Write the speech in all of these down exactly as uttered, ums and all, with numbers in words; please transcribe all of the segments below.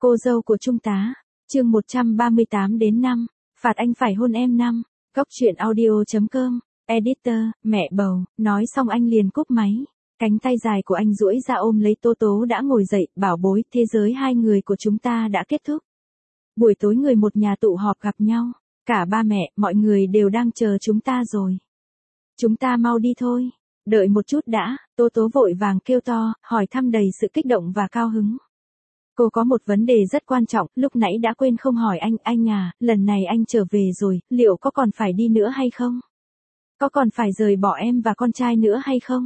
Cô dâu của Trung tá, chương một trăm ba mươi tám đến năm, phạt anh phải hôn em năm, góc truyện audio.com, editor, mẹ bầu, nói xong anh liền cúp máy. Cánh tay dài của anh duỗi ra ôm lấy Tố Tố đã ngồi dậy, bảo bối, thế giới hai người của chúng ta đã kết thúc. Buổi tối người một nhà tụ họp gặp nhau, cả ba mẹ, mọi người đều đang chờ chúng ta rồi. Chúng ta mau đi thôi, đợi một chút đã, Tố Tố vội vàng kêu to, hỏi thăm đầy sự kích động và cao hứng. Cô có một vấn đề rất quan trọng, lúc nãy đã quên không hỏi anh, anh à, lần này anh trở về rồi, liệu có còn phải đi nữa hay không? Có còn phải rời bỏ em và con trai nữa hay không?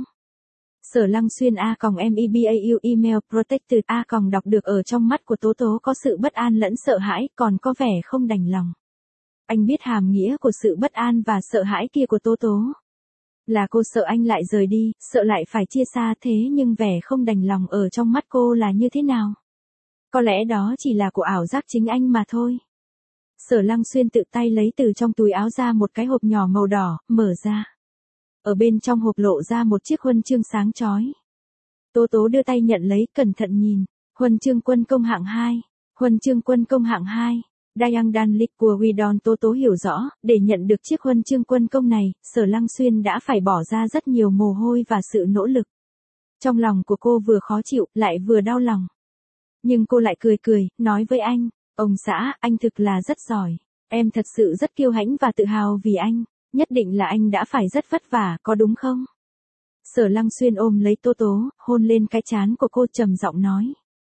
Sở Lăng Xuyên a còng em e b a u email protected a còng đọc được ở trong mắt của Tố Tố có sự bất an lẫn sợ hãi, còn có vẻ không đành lòng. Anh biết hàm nghĩa của sự bất an và sợ hãi kia của Tố Tố. Là cô sợ anh lại rời đi, sợ lại phải chia xa, thế nhưng vẻ không đành lòng ở trong mắt cô là như thế nào? Có lẽ đó chỉ là của ảo giác chính anh mà thôi. Sở Lăng Xuyên tự tay lấy từ trong túi áo ra một cái hộp nhỏ màu đỏ, mở ra. Ở bên trong hộp lộ ra một chiếc huân chương sáng chói. Tố Tố đưa tay nhận lấy, cẩn thận nhìn. Huân chương quân công hạng hai. Huân chương quân công hạng hai. Dayang Dan Lik của Widon. Tố Tố hiểu rõ, để nhận được chiếc huân chương quân công này, Sở Lăng Xuyên đã phải bỏ ra rất nhiều mồ hôi và sự nỗ lực. Trong lòng của cô vừa khó chịu, lại vừa đau lòng. Nhưng cô lại cười cười, nói với anh, ông xã, anh thực là rất giỏi. Em thật sự rất kiêu hãnh và tự hào vì anh. Nhất định là anh đã phải rất vất vả, có đúng không? Sở Lăng Xuyên ôm lấy Tố Tố, hôn lên cái trán của cô trầm giọng nói.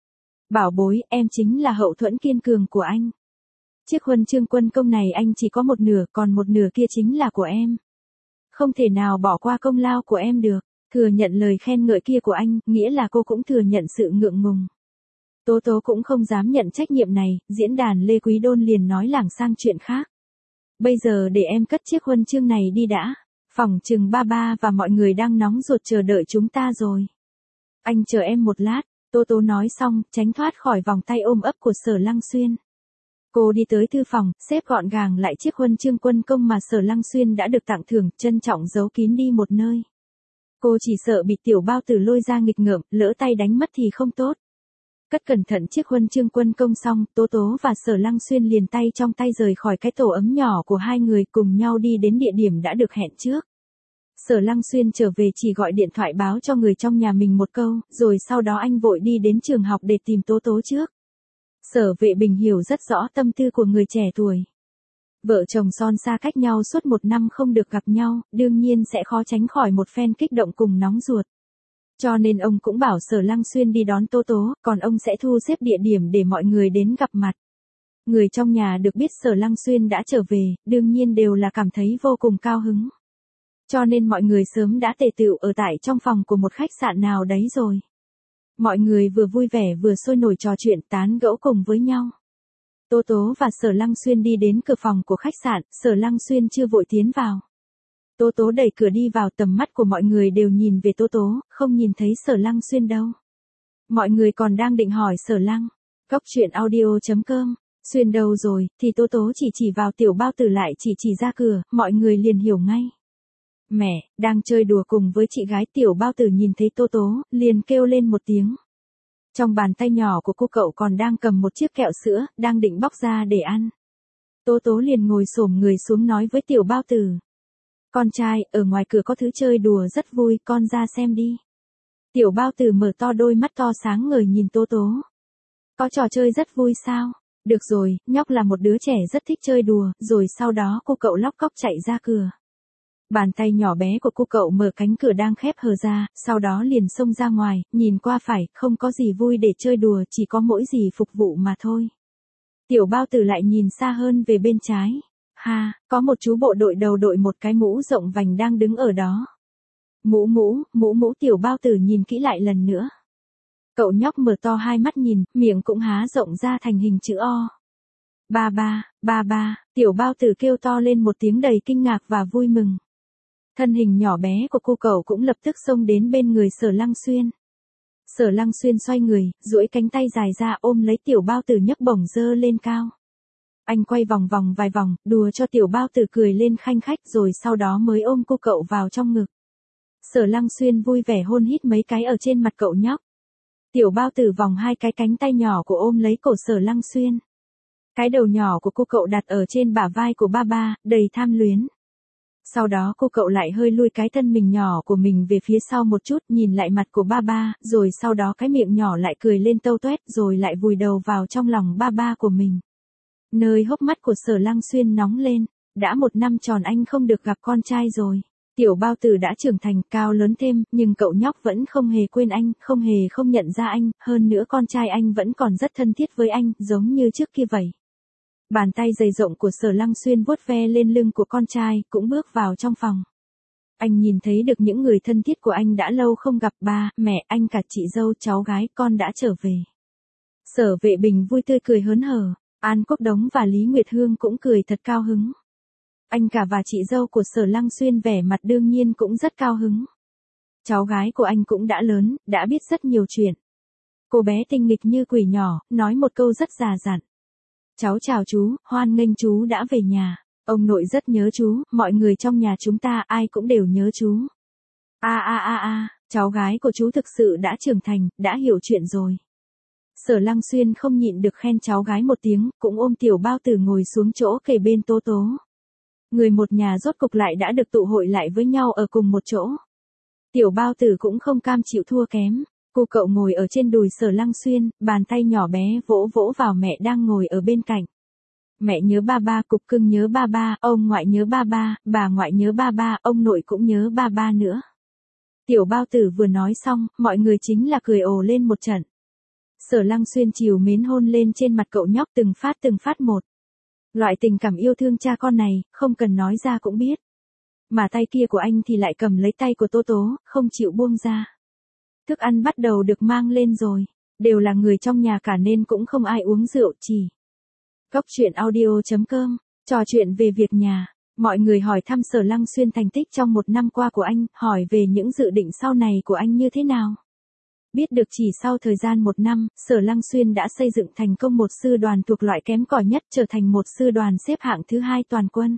Bảo bối, em chính là hậu thuẫn kiên cường của anh. Chiếc huân chương quân công này anh chỉ có một nửa, còn một nửa kia chính là của em. Không thể nào bỏ qua công lao của em được. Thừa nhận lời khen ngợi kia của anh, nghĩa là cô cũng thừa nhận sự ngượng ngùng. Tố Tố cũng không dám nhận trách nhiệm này, diễn đàn Lê Quý Đôn liền nói lảng sang chuyện khác. Bây giờ để em cất chiếc huân chương này đi đã. Phỏng chừng ba ba và mọi người đang nóng ruột chờ đợi chúng ta rồi. Anh chờ em một lát, Tố Tố nói xong, tránh thoát khỏi vòng tay ôm ấp của Sở Lăng Xuyên. Cô đi tới thư phòng, xếp gọn gàng lại chiếc huân chương quân công mà Sở Lăng Xuyên đã được tặng thưởng, trân trọng giấu kín đi một nơi. Cô chỉ sợ bị tiểu bao tử lôi ra nghịch ngợm, lỡ tay đánh mất thì không tốt. Cất cẩn thận chiếc huân chương quân công xong, Tố Tố và Sở Lăng Xuyên liền tay trong tay rời khỏi cái tổ ấm nhỏ của hai người, cùng nhau đi đến địa điểm đã được hẹn trước. Sở Lăng Xuyên trở về chỉ gọi điện thoại báo cho người trong nhà mình một câu, rồi sau đó anh vội đi đến trường học để tìm Tố Tố trước. Sở Vệ Bình hiểu rất rõ tâm tư của người trẻ tuổi. Vợ chồng son xa cách nhau suốt một năm không được gặp nhau, đương nhiên sẽ khó tránh khỏi một phen kích động cùng nóng ruột. Cho nên ông cũng bảo Sở Lăng Xuyên đi đón Tố Tố, còn ông sẽ thu xếp địa điểm để mọi người đến gặp mặt. Người trong nhà được biết Sở Lăng Xuyên đã trở về, đương nhiên đều là cảm thấy vô cùng cao hứng. Cho nên mọi người sớm đã tề tựu ở tại trong phòng của một khách sạn nào đấy rồi. Mọi người vừa vui vẻ vừa sôi nổi trò chuyện tán gẫu cùng với nhau. Tố Tố và Sở Lăng Xuyên đi đến cửa phòng của khách sạn, Sở Lăng Xuyên chưa vội tiến vào. Tố Tố đẩy cửa đi vào, tầm mắt của mọi người đều nhìn về Tố Tố, không nhìn thấy Sở Lăng Xuyên đâu. Mọi người còn đang định hỏi Sở Lăng. Góc truyện audio.com, Xuyên đâu rồi, thì Tố Tố chỉ chỉ vào tiểu bao tử lại chỉ chỉ ra cửa, mọi người liền hiểu ngay. Mẹ, đang chơi đùa cùng với chị gái. Tiểu bao tử nhìn thấy Tố Tố, liền kêu lên một tiếng. Trong bàn tay nhỏ của cô cậu còn đang cầm một chiếc kẹo sữa, đang định bóc ra để ăn. Tố Tố liền ngồi xổm người xuống nói với tiểu bao tử. Con trai, ở ngoài cửa có thứ chơi đùa rất vui, con ra xem đi. Tiểu bao tử mở to đôi mắt to sáng ngời nhìn Tố Tố. Có trò chơi rất vui sao? Được rồi, nhóc là một đứa trẻ rất thích chơi đùa, rồi sau đó cô cậu lóc cóc chạy ra cửa. Bàn tay nhỏ bé của cô cậu mở cánh cửa đang khép hờ ra, sau đó liền xông ra ngoài, nhìn qua phải, không có gì vui để chơi đùa, chỉ có mỗi gì phục vụ mà thôi. Tiểu bao tử lại nhìn xa hơn về bên trái. Ha, có một chú bộ đội đầu đội một cái mũ rộng vành đang đứng ở đó. Mũ mũ, mũ mũ tiểu bao tử nhìn kỹ lại lần nữa. Cậu nhóc mở to hai mắt nhìn, miệng cũng há rộng ra thành hình chữ O. Ba ba, ba ba, tiểu bao tử kêu to lên một tiếng đầy kinh ngạc và vui mừng. Thân hình nhỏ bé của cô cậu cũng lập tức xông đến bên người Sở Lăng Xuyên. Sở Lăng Xuyên xoay người, duỗi cánh tay dài ra ôm lấy tiểu bao tử nhấc bổng dơ lên cao. Anh quay vòng vòng vài vòng, đùa cho tiểu bao tử cười lên khanh khách rồi sau đó mới ôm cô cậu vào trong ngực. Sở Lăng Xuyên vui vẻ hôn hít mấy cái ở trên mặt cậu nhóc. Tiểu bao tử vòng hai cái cánh tay nhỏ của ôm lấy cổ Sở Lăng Xuyên. Cái đầu nhỏ của cô cậu đặt ở trên bả vai của ba ba, đầy tham luyến. Sau đó cô cậu lại hơi lui cái thân mình nhỏ của mình về phía sau một chút, nhìn lại mặt của ba ba, rồi sau đó cái miệng nhỏ lại cười lên tâu toét, rồi lại vùi đầu vào trong lòng ba ba của mình. Nơi hốc mắt của Sở Lăng Xuyên nóng lên, đã một năm tròn anh không được gặp con trai rồi. Tiểu bao tử đã trưởng thành, cao lớn thêm, nhưng cậu nhóc vẫn không hề quên anh, không hề không nhận ra anh, hơn nữa con trai anh vẫn còn rất thân thiết với anh, giống như trước kia vậy. Bàn tay dày rộng của Sở Lăng Xuyên vuốt ve lên lưng của con trai, cũng bước vào trong phòng. Anh nhìn thấy được những người thân thiết của anh đã lâu không gặp, ba, mẹ, anh cả chị dâu, cháu gái, con đã trở về. Sở Vệ Bình vui tươi cười hớn hở, An Quốc Đống và Lý Nguyệt Hương cũng cười thật cao hứng. Anh cả và chị dâu của Sở Lăng Xuyên vẻ mặt đương nhiên cũng rất cao hứng. Cháu gái của anh cũng đã lớn, đã biết rất nhiều chuyện. Cô bé tinh nghịch như quỷ nhỏ, nói một câu rất già dặn. Cháu chào chú, hoan nghênh chú đã về nhà. Ông nội rất nhớ chú, mọi người trong nhà chúng ta ai cũng đều nhớ chú. A a a a, cháu gái của chú thực sự đã trưởng thành, đã hiểu chuyện rồi. Sở Lăng Xuyên không nhịn được khen cháu gái một tiếng, cũng ôm tiểu bao tử ngồi xuống chỗ kề bên Tố Tố. Người một nhà rốt cục lại đã được tụ hội lại với nhau ở cùng một chỗ. Tiểu bao tử cũng không cam chịu thua kém. Cô cậu ngồi ở trên đùi Sở Lăng Xuyên, bàn tay nhỏ bé vỗ vỗ vào mẹ đang ngồi ở bên cạnh. Mẹ nhớ ba ba, cục cưng nhớ ba ba, ông ngoại nhớ ba ba, bà ngoại nhớ ba ba, ông nội cũng nhớ ba ba nữa. Tiểu bao tử vừa nói xong, mọi người chính là cười ồ lên một trận. Sở Lăng Xuyên trìu mến hôn lên trên mặt cậu nhóc từng phát từng phát một. Loại tình cảm yêu thương cha con này, không cần nói ra cũng biết. Mà tay kia của anh thì lại cầm lấy tay của Tố Tố, không chịu buông ra. Thức ăn bắt đầu được mang lên rồi. Đều là người trong nhà cả nên cũng không ai uống rượu, chỉ. Góc truyện audio chấm com, trò chuyện về việc nhà. Mọi người hỏi thăm Sở Lăng Xuyên thành tích trong một năm qua của anh, hỏi về những dự định sau này của anh như thế nào. Biết được chỉ sau thời gian một năm, Sở Lăng Xuyên đã xây dựng thành công một sư đoàn thuộc loại kém cỏi nhất, trở thành một sư đoàn xếp hạng thứ hai toàn quân.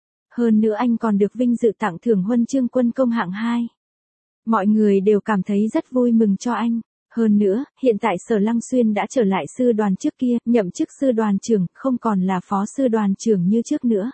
Hơn nữa anh còn được vinh dự tặng thưởng huân chương quân công hạng hai. Mọi người đều cảm thấy rất vui mừng cho anh. Hơn nữa, hiện tại Sở Lăng Xuyên đã trở lại sư đoàn trước kia, nhậm chức sư đoàn trưởng, không còn là phó sư đoàn trưởng như trước nữa.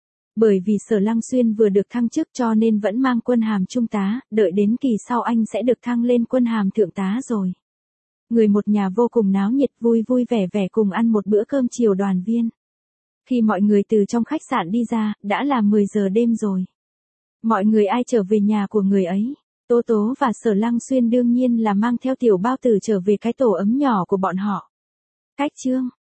Bởi vì Sở Lăng Xuyên vừa được thăng chức cho nên vẫn mang quân hàm trung tá, đợi đến kỳ sau anh sẽ được thăng lên quân hàm thượng tá rồi. Người một nhà vô cùng náo nhiệt, vui vui vẻ vẻ cùng ăn một bữa cơm chiều đoàn viên. Khi mọi người từ trong khách sạn đi ra, đã là mười giờ đêm rồi. Mọi người ai trở về nhà của người ấy. Tố Tố và Sở Lăng Xuyên đương nhiên là mang theo tiểu bao tử trở về cái tổ ấm nhỏ của bọn họ. Cách chương